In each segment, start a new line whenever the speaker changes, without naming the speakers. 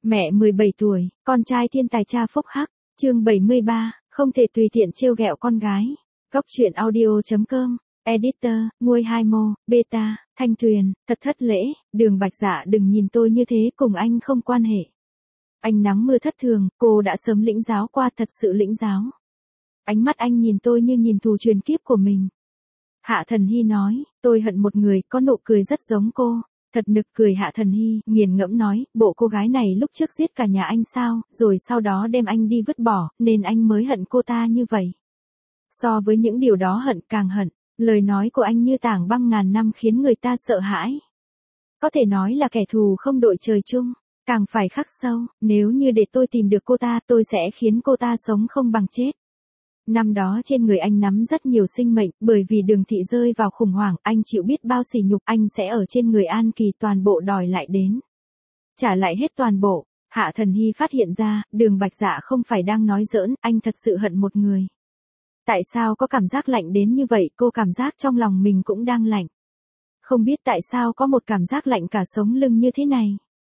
Mẹ 17 tuổi, con trai thiên tài cha phúc hắc, chương 73, không thể tùy tiện trêu ghẹo con gái. Góc truyện audio.com, editor, Nguôi Hai Mô, Beta, Thanh Tuyền, thật thất lễ, Đường Bạch Dạ đừng nhìn tôi như thế, cùng anh không quan hệ. Anh nắng mưa thất thường, cô đã sớm lĩnh giáo qua, thật sự lĩnh giáo. Ánh mắt anh nhìn tôi như nhìn thù truyền kiếp của mình. Hạ Thần Hy nói, tôi hận một người, có nụ cười rất giống cô. Thật nực cười. Hạ Thần Hy nghiền ngẫm nói, bộ cô gái này lúc trước giết cả nhà anh sao, rồi sau đó đem anh đi vứt bỏ, nên anh mới hận cô ta như vậy. So với những điều đó hận càng hận, lời nói của anh như tảng băng ngàn năm khiến người ta sợ hãi. Có thể nói là kẻ thù không đội trời chung, càng phải khắc sâu, nếu như để tôi tìm được cô ta, tôi sẽ khiến cô ta sống không bằng chết. Năm đó trên người anh nắm rất nhiều sinh mệnh, bởi vì Đường Thị rơi vào khủng hoảng, anh chịu biết bao sỉ nhục, anh sẽ ở trên người An Kỳ toàn bộ đòi lại đến. Trả lại hết toàn bộ. Hạ Thần Hy phát hiện ra, Đường Bạch Dạ không phải đang nói giỡn, anh thật sự hận một người. Tại sao có cảm giác lạnh đến như vậy, cô cảm giác trong lòng mình cũng đang lạnh. Không biết tại sao có một cảm giác lạnh cả sống lưng như thế này.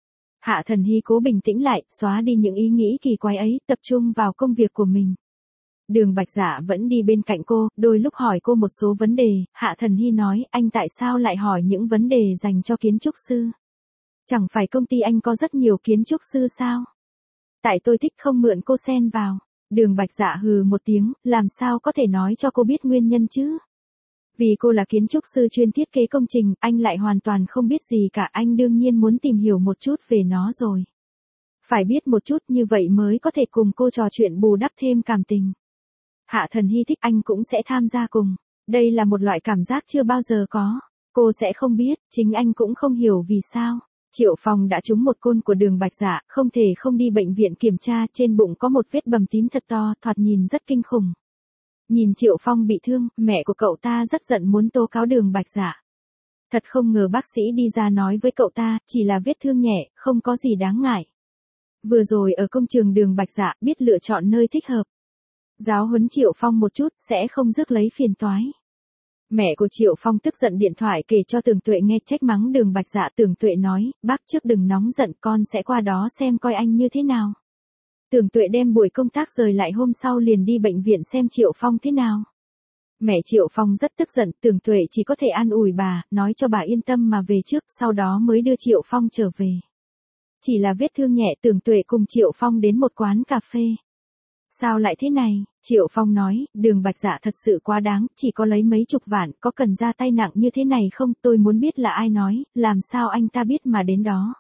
Hạ Thần Hy cố bình tĩnh lại, xóa đi những ý nghĩ kỳ quái ấy, tập trung vào công việc của mình. Đường Bạch Dạ vẫn đi bên cạnh cô, đôi lúc hỏi cô một số vấn đề. Hạ Thần Hy nói, anh tại sao lại hỏi những vấn đề dành cho kiến trúc sư? Chẳng phải công ty anh có rất nhiều kiến trúc sư sao? Tại tôi thích không mượn cô xen vào. Đường Bạch Dạ hừ một tiếng, làm sao có thể nói cho cô biết nguyên nhân chứ? Vì cô là kiến trúc sư chuyên thiết kế công trình, anh lại hoàn toàn không biết gì cả, anh đương nhiên muốn tìm hiểu một chút về nó rồi. Phải biết một chút như vậy mới có thể cùng cô trò chuyện bù đắp thêm cảm tình. Hạ Thần Hy thích, anh cũng sẽ tham gia cùng. Đây là một loại cảm giác chưa bao giờ có. Cô sẽ không biết, chính anh cũng không hiểu vì sao. Triệu Phong đã trúng một côn của Đường Bạch Dạ, không thể không đi bệnh viện kiểm tra, trên bụng có một vết bầm tím thật to, thoạt nhìn rất kinh khủng. Nhìn Triệu Phong bị thương, mẹ của cậu ta rất giận muốn tố cáo Đường Bạch Dạ. Thật không ngờ bác sĩ đi ra nói với cậu ta, chỉ là vết thương nhẹ, không có gì đáng ngại. Vừa rồi ở công trường Đường Bạch Dạ, biết lựa chọn nơi thích hợp. Giáo huấn Triệu Phong một chút, sẽ không rước lấy phiền toái. Mẹ của Triệu Phong tức giận điện thoại kể cho Tưởng Tuệ nghe, trách mắng Đường Bạch Dạ. Tưởng Tuệ nói, bác trước đừng nóng giận, con sẽ qua đó xem coi anh như thế nào. Tưởng Tuệ đem buổi công tác rời lại, hôm sau liền đi bệnh viện xem Triệu Phong thế nào. Mẹ Triệu Phong rất tức giận, Tưởng Tuệ chỉ có thể an ủi bà, nói cho bà yên tâm mà về trước, sau đó mới đưa Triệu Phong trở về. Chỉ là vết thương nhẹ. Tưởng Tuệ cùng Triệu Phong đến một quán cà phê. Sao lại thế này? Triệu Phong nói, Đường Bạch Dạ thật sự quá đáng, chỉ có lấy mấy chục vạn, có cần ra tay nặng như thế này không? Tôi muốn biết là ai nói, làm sao anh ta biết mà đến đó?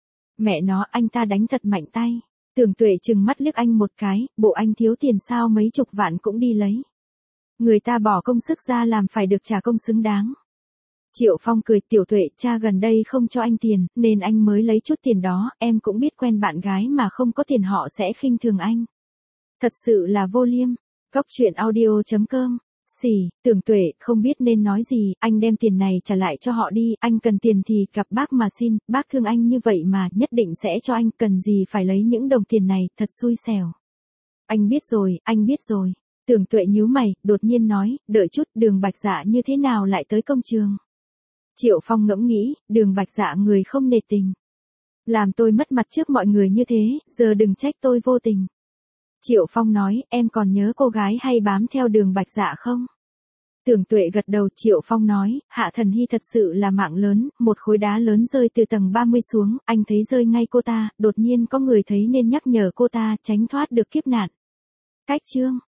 Mẹ nó, anh ta đánh thật mạnh tay. Tưởng Tuệ trừng mắt liếc anh một cái, bộ anh thiếu tiền sao mấy chục vạn cũng đi lấy. Người ta bỏ công sức ra làm phải được trả công xứng đáng. Triệu Phong cười, Tiểu Tuệ, cha gần đây không cho anh tiền, nên anh mới lấy chút tiền đó, em cũng biết quen bạn gái mà không có tiền họ sẽ khinh thường anh. Thật sự là vô liêm. Góc truyện audio.com. Xỉ, Tưởng Tuệ, không biết nên nói gì, anh đem tiền này trả lại cho họ đi, anh cần tiền thì gặp bác mà xin, bác thương anh như vậy mà, nhất định sẽ cho anh, cần gì phải lấy những đồng tiền này, thật xui xẻo. Anh biết rồi, anh biết rồi. Tưởng Tuệ nhíu mày, đột nhiên nói, đợi chút, Đường Bạch Dạ như thế nào lại tới công trường? Triệu Phong ngẫm nghĩ, Đường Bạch Dạ người không nể tình. Làm tôi mất mặt trước mọi người như thế, giờ đừng trách tôi vô tình. Triệu Phong nói, em còn nhớ cô gái hay bám theo Đường Bạch Dạ không? Tưởng Tuệ gật đầu. Triệu Phong nói, Hạ Thần Hy thật sự là mạng lớn, một khối đá lớn rơi từ tầng 30 xuống, anh thấy rơi ngay cô ta, đột nhiên có người thấy nên nhắc nhở cô ta, tránh thoát được kiếp nạn. Cách chương.